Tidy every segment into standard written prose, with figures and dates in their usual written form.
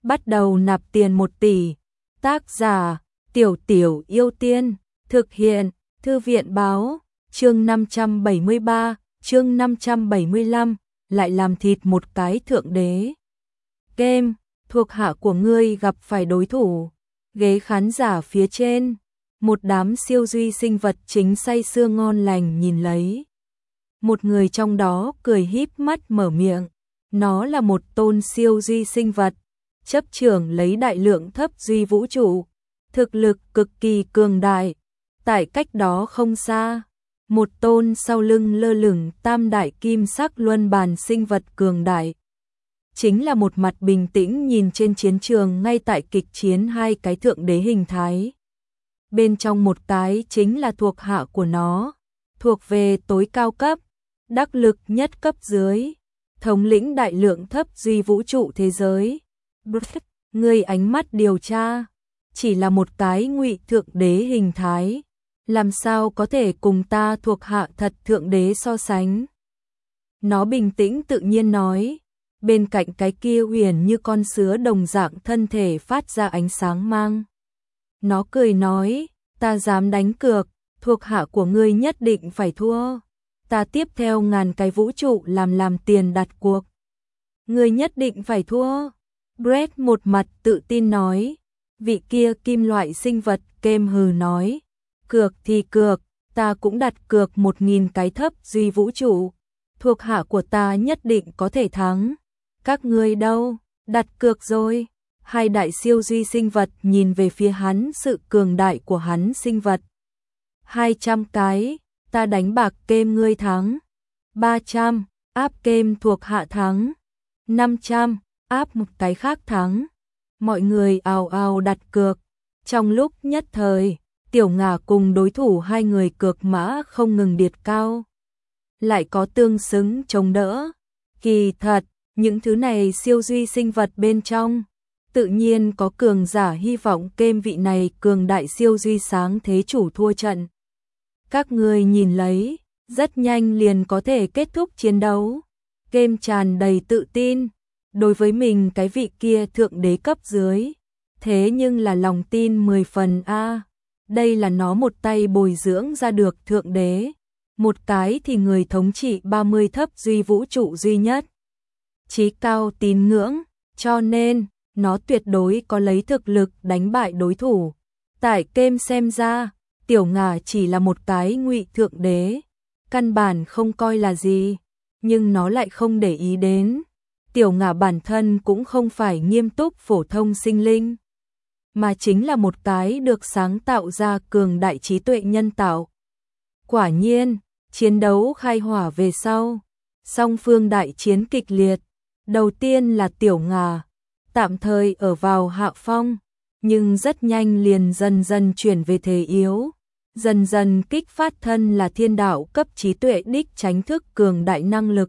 bắt đầu nạp tiền 1 tỷ. Tác giả, Tiểu Tiểu Yêu Tiên, thực hiện, Thư viện báo, chương 573, chương 575, lại làm thịt một cái thượng đế. Game, thuộc hạ của ngươi gặp phải đối thủ. Ghế khán giả phía trên, một đám siêu duy sinh vật chính say sưa ngon lành nhìn lấy. Một người trong đó cười híp mắt mở miệng, nó là một tôn siêu duy sinh vật, chấp trưởng lấy đại lượng thấp duy vũ trụ, thực lực cực kỳ cường đại. Tại cách đó không xa, một tôn sau lưng lơ lửng tam đại kim sắc luân bàn sinh vật cường đại. Chính là một mặt bình tĩnh nhìn trên chiến trường ngay tại kịch chiến hai cái thượng đế hình thái. Bên trong một cái chính là thuộc hạ của nó, thuộc về tối cao cấp, đắc lực nhất cấp dưới, thống lĩnh đại lượng thấp duy vũ trụ thế giới. Người ánh mắt điều tra, chỉ là một cái ngụy thượng đế hình thái, làm sao có thể cùng ta thuộc hạ thật thượng đế so sánh. Nó bình tĩnh tự nhiên nói, bên cạnh cái kia huyền như con sứa đồng dạng thân thể phát ra ánh sáng mang. Nó cười nói, ta dám đánh cược, thuộc hạ của ngươi nhất định phải thua. Ta tiếp theo 1000 cái vũ trụ làm tiền đặt cuộc. Ngươi nhất định phải thua. Brett một mặt tự tin nói. Vị kia kim loại sinh vật kem hừ nói. Cược thì cược, ta cũng đặt cược 1000 cái thấp duy vũ trụ. Thuộc hạ của ta nhất định có thể thắng. Các ngươi đâu, đặt cược rồi. Hai đại siêu duy sinh vật nhìn về phía hắn, sự cường đại của hắn sinh vật. 200 cái, ta đánh bạc kem ngươi thắng. 300, áp kem thuộc hạ thắng. 500, áp một cái khác thắng. Mọi người ào ào đặt cược. Trong lúc nhất thời, Tiểu Ngà cùng đối thủ hai người cược mã không ngừng điệt cao. Lại có tương xứng chống đỡ. Kỳ thật, những thứ này siêu duy sinh vật bên trong, tự nhiên có cường giả hy vọng kem vị này cường đại siêu duy sáng thế chủ thua trận. Các người nhìn lấy, rất nhanh liền có thể kết thúc chiến đấu. Kem tràn đầy tự tin, đối với mình cái vị kia thượng đế cấp dưới. Thế nhưng là lòng tin 10 phần a. Đây là nó một tay bồi dưỡng ra được thượng đế. Một cái thì người thống trị 30 thấp duy vũ trụ duy nhất. Chí cao tín ngưỡng, cho nên nó tuyệt đối có lấy thực lực đánh bại đối thủ. Tại kem xem ra, Tiểu Ngà chỉ là một cái ngụy thượng đế, căn bản không coi là gì, nhưng nó lại không để ý đến. Tiểu Ngà bản thân cũng không phải nghiêm túc phổ thông sinh linh, mà chính là một cái được sáng tạo ra cường đại trí tuệ nhân tạo. Quả nhiên, chiến đấu khai hỏa về sau, song phương đại chiến kịch liệt. Đầu tiên là Tiểu Ngà, tạm thời ở vào hạ phong, nhưng rất nhanh liền dần dần chuyển về thế yếu, dần dần kích phát thân là thiên đạo cấp trí tuệ đích tránh thức cường đại năng lực.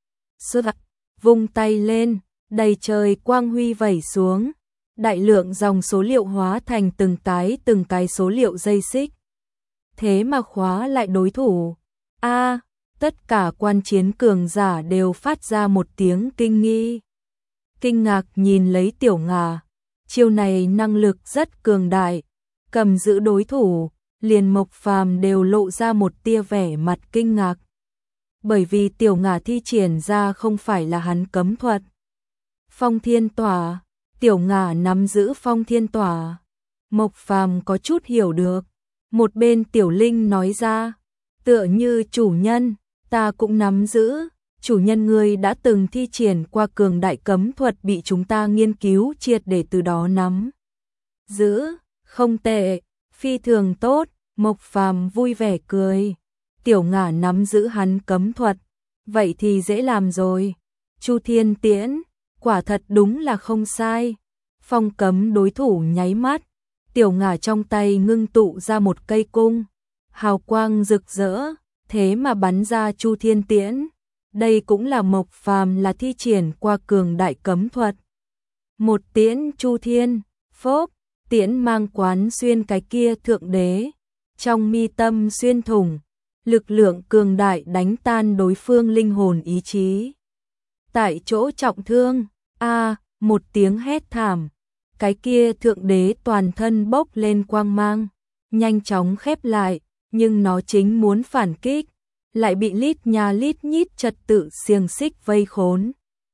Vung tay lên, đầy trời quang huy vẩy xuống, đại lượng dòng số liệu hóa thành từng cái số liệu dây xích. Thế mà khóa lại đối thủ. Tất cả quan chiến cường giả đều phát ra một tiếng kinh nghi. Kinh ngạc nhìn lấy Tiểu Ngà, chiêu này năng lực rất cường đại, cầm giữ đối thủ, liền Mộc Phàm đều lộ ra một tia vẻ mặt kinh ngạc. Bởi vì Tiểu Ngà thi triển ra không phải là hắn cấm thuật. Phong Thiên Tỏa, Tiểu Ngà nắm giữ Phong Thiên Tỏa. Mộc Phàm có chút hiểu được. Một bên Tiểu Linh nói ra, tựa như chủ nhân, ta cũng nắm giữ, chủ nhân ngươi đã từng thi triển qua cường đại cấm thuật bị chúng ta nghiên cứu triệt để từ đó nắm giữ, không tệ, phi thường tốt. Mộc Phàm vui vẻ cười. Tiểu Ngà nắm giữ hắn cấm thuật, vậy thì dễ làm rồi. Chu Thiên Tiễn, quả thật đúng là không sai. Phong cấm đối thủ nháy mắt, Tiểu Ngà trong tay ngưng tụ ra một cây cung, hào quang rực rỡ, thế mà bắn ra Chu Thiên Tiễn. Đây cũng là Mộc Phàm là thi triển qua cường đại cấm thuật. Một tiễn Chu Thiên, phốc, tiễn mang quán xuyên cái kia thượng đế, trong mi tâm xuyên thủng, lực lượng cường đại đánh tan đối phương linh hồn ý chí. Tại chỗ trọng thương, một tiếng hét thảm, cái kia thượng đế toàn thân bốc lên quang mang, nhanh chóng khép lại, nhưng nó chính muốn phản kích, lại bị lít nha lít nhít trật tự xiềng xích vây khốn.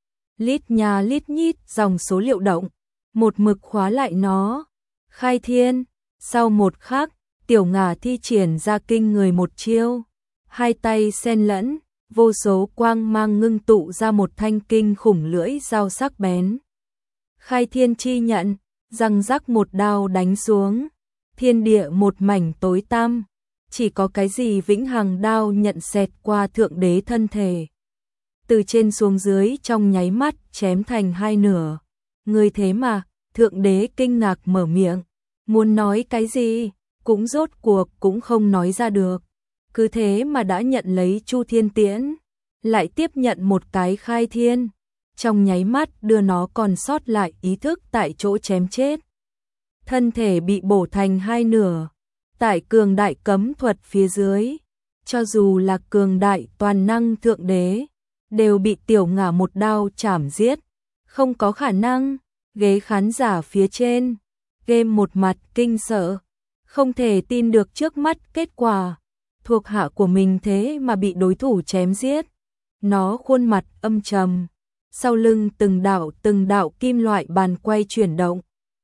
Lít nha lít nhít dòng số liệu động, một mực khóa lại nó. Khai thiên, sau một khắc, Tiểu Ngà thi triển ra kinh người một chiêu, hai tay xen lẫn, vô số quang mang ngưng tụ ra một thanh kinh khủng lưỡi dao sắc bén. Khai thiên chi nhận, răng rắc một đao đánh xuống, thiên địa một mảnh tối tăm, chỉ có cái gì vĩnh hằng đao nhận xẹt qua thượng đế thân thể. Từ trên xuống dưới trong nháy mắt chém thành hai nửa. Người thế mà, thượng đế kinh ngạc mở miệng, muốn nói cái gì, cũng rốt cuộc cũng không nói ra được. Cứ thế mà đã nhận lấy Chu Thiên Tiễn, lại tiếp nhận một cái khai thiên, trong nháy mắt đưa nó còn sót lại ý thức tại chỗ chém chết. Thân thể bị bổ thành hai nửa, tại cường đại cấm thuật phía dưới, cho dù là cường đại toàn năng thượng đế, đều bị Tiểu Ngà một đao chảm giết, không có khả năng. Ghế khán giả phía trên, game một mặt kinh sợ, không thể tin được trước mắt kết quả, thuộc hạ của mình thế mà bị đối thủ chém giết. Nó khuôn mặt âm trầm, sau lưng từng đạo kim loại bàn quay chuyển động,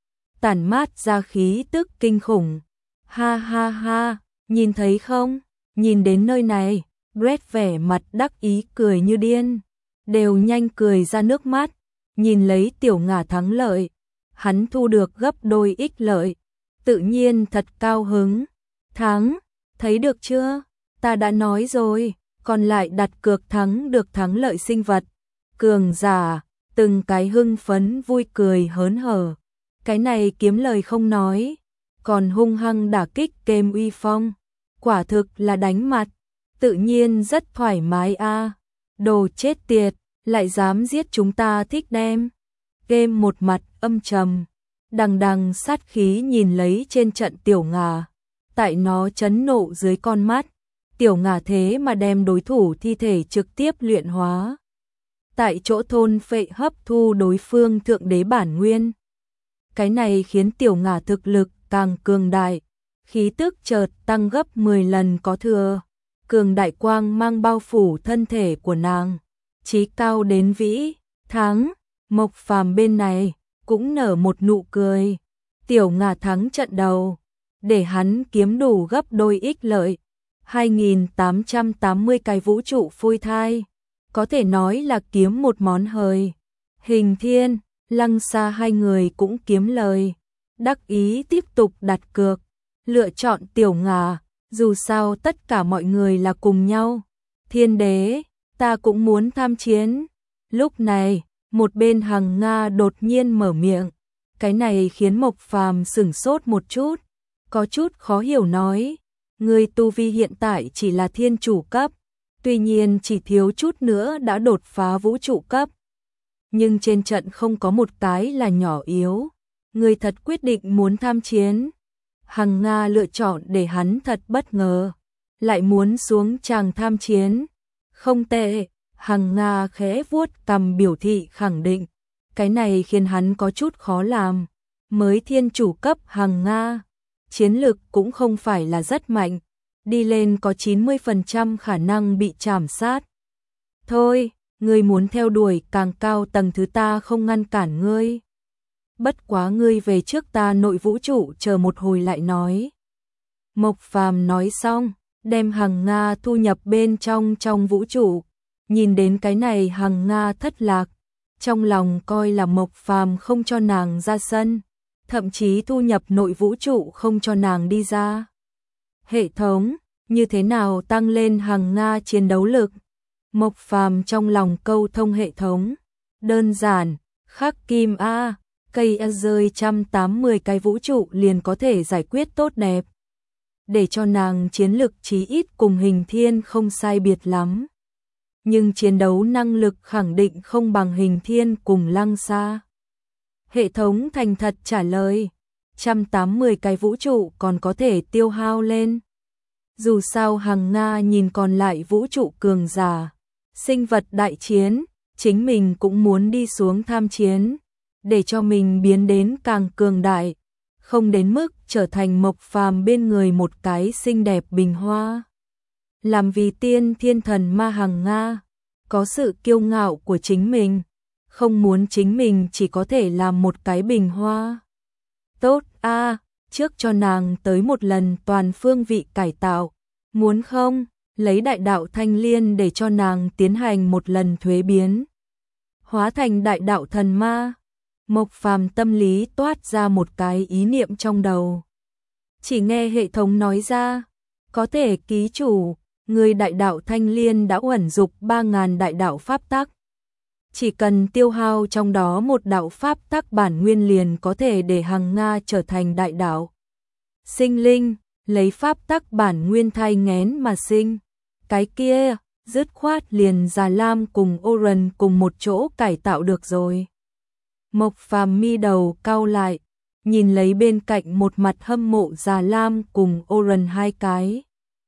tản mát ra khí tức kinh khủng. Ha ha ha, nhìn thấy không? Nhìn đến nơi này, Brett vẻ mặt đắc ý cười như điên, đều nhanh cười ra nước mắt, nhìn lấy Tiểu Ngà thắng lợi, hắn thu được gấp đôi ích lợi, tự nhiên thật cao hứng. Thắng, thấy được chưa? Ta đã nói rồi, còn lại đặt cược thắng được thắng lợi sinh vật. Cường giả, từng cái hưng phấn vui cười hớn hở. Cái này kiếm lời không nói, còn hung hăng đả kích game uy phong. Quả thực là đánh mặt, tự nhiên rất thoải mái a. Đồ chết tiệt, lại dám giết chúng ta thích đem. Game một mặt âm trầm, đằng đằng sát khí nhìn lấy trên trận Tiểu Ngà. Tại nó chấn nộ dưới con mắt, Tiểu Ngà thế mà đem đối thủ thi thể trực tiếp luyện hóa. Tại chỗ thôn phệ hấp thu đối phương thượng đế bản nguyên. Cái này khiến Tiểu Ngà thực lực càng cường đại, khí tức chợt tăng gấp 10 lần có thừa. Cường đại quang mang bao phủ thân thể của nàng, chí cao đến vĩ. Thắng, Mộc Phàm bên này cũng nở một nụ cười. Tiểu Ngà thắng trận đầu, để hắn kiếm đủ gấp đôi ích lợi. 2880 cái vũ trụ phôi thai, có thể nói là kiếm một món hời. Hình Thiên, Lăng Sa hai người cũng kiếm lời, đắc ý tiếp tục đặt cược, lựa chọn Tiểu Ngà, dù sao tất cả mọi người là cùng nhau. Thiên đế, ta cũng muốn tham chiến. Lúc này, một bên Hằng Nga đột nhiên mở miệng, cái này khiến Mộc Phàm sửng sốt một chút, có chút khó hiểu nói, người tu vi hiện tại chỉ là thiên chủ cấp, tuy nhiên chỉ thiếu chút nữa đã đột phá vũ trụ cấp. Nhưng trên trận không có một cái là nhỏ yếu, người thật quyết định muốn tham chiến. Hằng Nga lựa chọn để hắn thật bất ngờ, lại muốn xuống tràng tham chiến. Không tệ, Hằng Nga khẽ vuốt cằm biểu thị khẳng định, cái này khiến hắn có chút khó làm. Mới thiên chủ cấp Hằng Nga, chiến lực cũng không phải là rất mạnh, đi lên có 90% khả năng bị chảm sát. Thôi, ngươi muốn theo đuổi càng cao tầng thứ ta không ngăn cản ngươi. Bất quá ngươi về trước ta nội vũ trụ chờ một hồi lại nói. Mộc Phàm nói xong, đem Hằng Nga thu nhập bên trong vũ trụ. Nhìn đến cái này Hằng Nga thất lạc, trong lòng coi là Mộc Phàm không cho nàng ra sân, thậm chí thu nhập nội vũ trụ không cho nàng đi ra. Hệ thống, như thế nào tăng lên Hằng Nga chiến đấu lực? Mộc Phàm trong lòng câu thông hệ thống, đơn giản, khắc kim A, cây A rơi 180 cái vũ trụ liền có thể giải quyết tốt đẹp. Để cho nàng chiến lực chí ít cùng Hình Thiên không sai biệt lắm. Nhưng chiến đấu năng lực khẳng định không bằng Hình Thiên cùng Lăng Sa. Hệ thống thành thật trả lời, 180 cái vũ trụ còn có thể tiêu hao lên. Dù sao Hằng Nga nhìn còn lại vũ trụ cường giả, sinh vật đại chiến, chính mình cũng muốn đi xuống tham chiến. để cho mình biến đến càng cường đại, không đến mức trở thành Mộc Phàm bên người một cái xinh đẹp bình hoa. Làm vì tiên thiên thần ma Hằng Nga, có sự kiêu ngạo của chính mình, không muốn chính mình chỉ có thể làm một cái bình hoa. Tốt a, trước cho nàng tới một lần toàn phương vị cải tạo, muốn không, lấy đại đạo thanh liên để cho nàng tiến hành một lần thuế biến, hóa thành đại đạo thần ma. Mộc Phàm tâm lý toát ra một cái ý niệm trong đầu. Chỉ nghe hệ thống nói ra, có thể ký chủ, người đại đạo thanh liên đã ẩn dục 3.000 đại đạo pháp tắc. Chỉ cần tiêu hao trong đó một đạo pháp tắc bản nguyên liền có thể để Hằng Nga trở thành đại đạo sinh linh, lấy pháp tắc bản nguyên thai nghén mà sinh. Cái kia, dứt khoát liền Già Lam cùng Oren cùng một chỗ cải tạo được rồi. Mộc Phàm mi đầu cau lại, nhìn lấy bên cạnh một mặt hâm mộ Già Lam cùng Oren hai cái.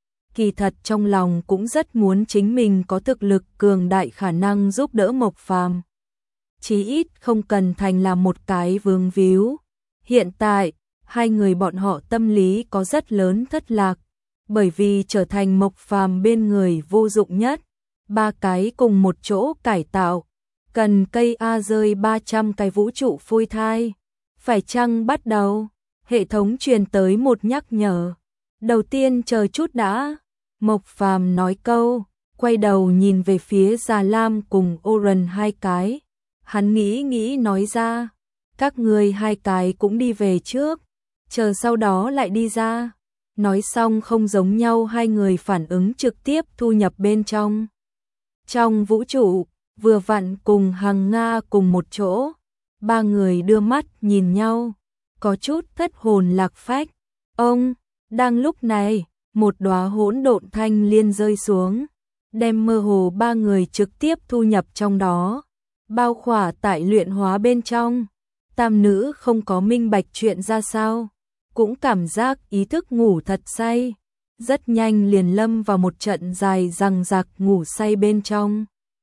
Kỳ thật trong lòng cũng rất muốn chính mình có thực lực cường đại khả năng giúp đỡ Mộc Phàm. Chí ít không cần thành là một cái vương víu. Hiện tại, hai người bọn họ tâm lý có rất lớn thất lạc, bởi vì trở thành Mộc Phàm bên người vô dụng nhất. Ba cái cùng một chỗ cải tạo, cần cây A rơi 300 cái vũ trụ phôi thai. Phải chăng bắt đầu? Hệ thống truyền tới một nhắc nhở. Đầu tiên chờ chút đã. Mộc Phàm nói câu, quay đầu nhìn về phía Già Lam cùng Oren hai cái. Hắn nghĩ nói ra, các người hai cái cũng đi về trước, chờ sau đó lại đi ra. Nói xong không giống nhau, hai người phản ứng trực tiếp thu nhập bên trong. Trong vũ trụ, vừa vặn cùng Hằng Nga cùng một chỗ, ba người đưa mắt nhìn nhau, có chút thất hồn lạc phách. Ông, đang lúc này, một đóa hỗn độn thanh liên rơi xuống, đem mơ hồ ba người trực tiếp thu nhập trong đó, bao khỏa tại luyện hóa bên trong. Tam nữ không có minh bạch chuyện ra sao, cũng cảm giác ý thức ngủ thật say, rất nhanh liền lâm vào một trận dài dằng dặc ngủ say bên trong.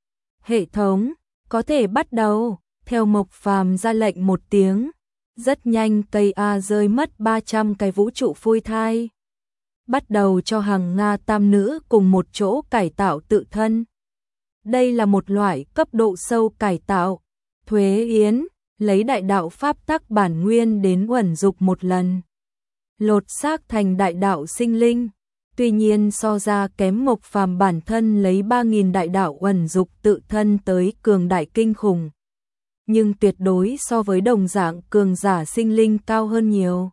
Hệ thống, có thể bắt đầu, theo Mộc Phàm ra lệnh một tiếng, rất nhanh cây A rơi mất 300 cái vũ trụ phôi thai. Bắt đầu cho Hằng Nga tam nữ cùng một chỗ cải tạo tự thân. Đây là một loại cấp độ sâu cải tạo, thuế yến, lấy đại đạo pháp tắc bản nguyên đến ẩn dục một lần. Lột xác thành đại đạo sinh linh, tuy nhiên so ra kém Mộc Phàm bản thân lấy 3.000 đại đạo ẩn dục tự thân tới cường đại kinh khủng. Nhưng tuyệt đối so với đồng dạng cường giả sinh linh cao hơn nhiều.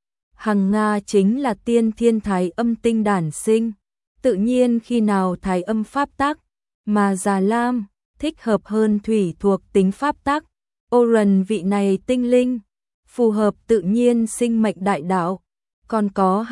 Hằng Nga chính là tiên thiên thái âm tinh đản sinh, tự nhiên khi nào thái âm pháp tắc, mà Già Lam thích hợp hơn thủy thuộc tính pháp tắc. Oren vị này tinh linh, phù hợp tự nhiên sinh mệnh đại đạo, còn có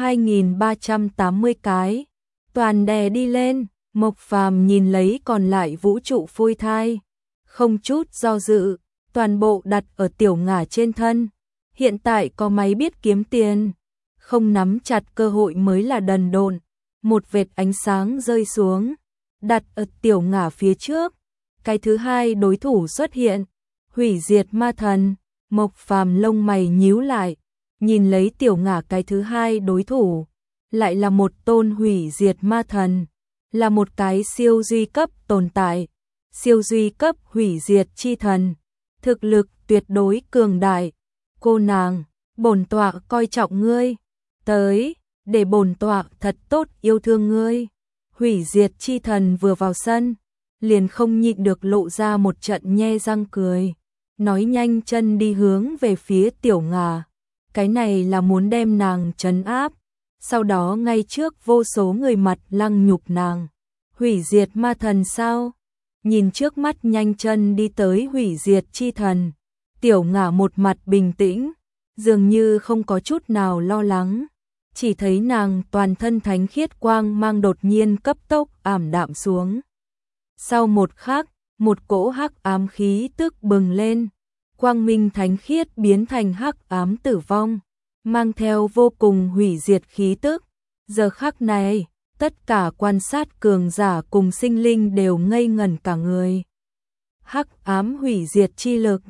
2.380 cái, toàn đè đi lên. Mộc Phàm nhìn lấy còn lại vũ trụ phôi thai, không chút do dự, toàn bộ đặt ở tiểu ngả trên thân. Hiện tại có máy biết kiếm tiền, không nắm chặt cơ hội mới là đần độn. Một vệt ánh sáng rơi xuống, đặt ở tiểu ngả phía trước. Cái thứ hai đối thủ xuất hiện, hủy diệt ma thần. Mộc Phàm lông mày nhíu lại, nhìn lấy tiểu ngả cái thứ hai đối thủ, lại là một tôn hủy diệt ma thần, là một cái siêu duy cấp tồn tại, siêu duy cấp hủy diệt chi thần, thực lực tuyệt đối cường đại. Cô nàng, bổn tọa coi trọng ngươi, tới, để bổn tọa thật tốt yêu thương ngươi. Hủy diệt chi thần vừa vào sân, liền không nhịn được lộ ra một trận nhe răng cười, nói nhanh chân đi hướng về phía tiểu ngà. Cái này là muốn đem nàng trấn áp, sau đó ngay trước vô số người mặt lăng nhục nàng. Hủy diệt ma thần sao? Nhìn trước mắt nhanh chân đi tới hủy diệt chi thần, tiểu ngà một mặt bình tĩnh, dường như không có chút nào lo lắng. Chỉ thấy nàng toàn thân thánh khiết quang mang đột nhiên cấp tốc ảm đạm xuống. Sau một khắc, một cỗ hắc ám khí tức bừng lên, quang minh thánh khiết biến thành hắc ám tử vong, mang theo vô cùng hủy diệt khí tức. Giờ khắc này, tất cả quan sát cường giả cùng sinh linh đều ngây ngẩn cả người. Hắc ám hủy diệt chi lực,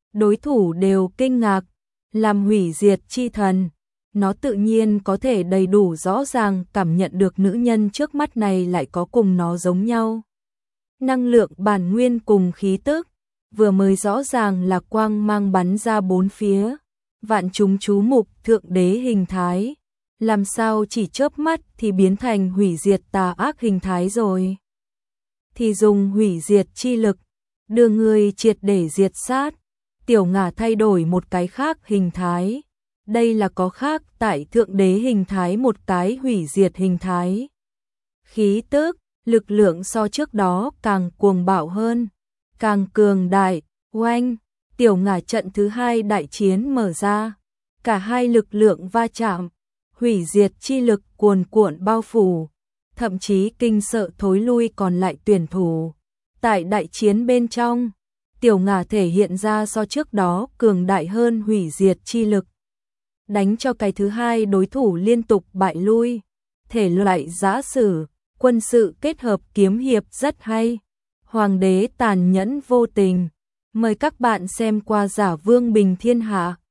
đối thủ đều kinh ngạc, làm hủy diệt chi thần. Nó tự nhiên có thể đầy đủ rõ ràng cảm nhận được nữ nhân trước mắt này lại có cùng nó giống nhau. Năng lượng bản nguyên cùng khí tức, vừa mới rõ ràng là quang mang bắn ra bốn phía, vạn chúng chú mục thượng đế hình thái, làm sao chỉ chớp mắt thì biến thành hủy diệt tà ác hình thái rồi. Thì dùng hủy diệt chi lực, đưa người triệt để diệt sát, Tiểu Ngà thay đổi một cái khác hình thái. Đây là có khác tại thượng đế hình thái một cái hủy diệt hình thái. Khí tức, lực lượng so trước đó càng cuồng bạo hơn, càng cường đại, oanh, Tiểu Ngà trận thứ hai đại chiến mở ra. Cả hai lực lượng va chạm, hủy diệt chi lực cuồn cuộn bao phủ, thậm chí kinh sợ thối lui còn lại tuyển thủ. Tại đại chiến bên trong, Tiểu Ngà thể hiện ra so trước đó cường đại hơn hủy diệt chi lực, đánh cho cái thứ hai đối thủ liên tục bại lui. Thể loại giã sử, quân sự kết hợp kiếm hiệp rất hay. Hoàng đế tàn nhẫn vô tình. Mời các bạn xem qua Giả Vương Bình Thiên Hạ.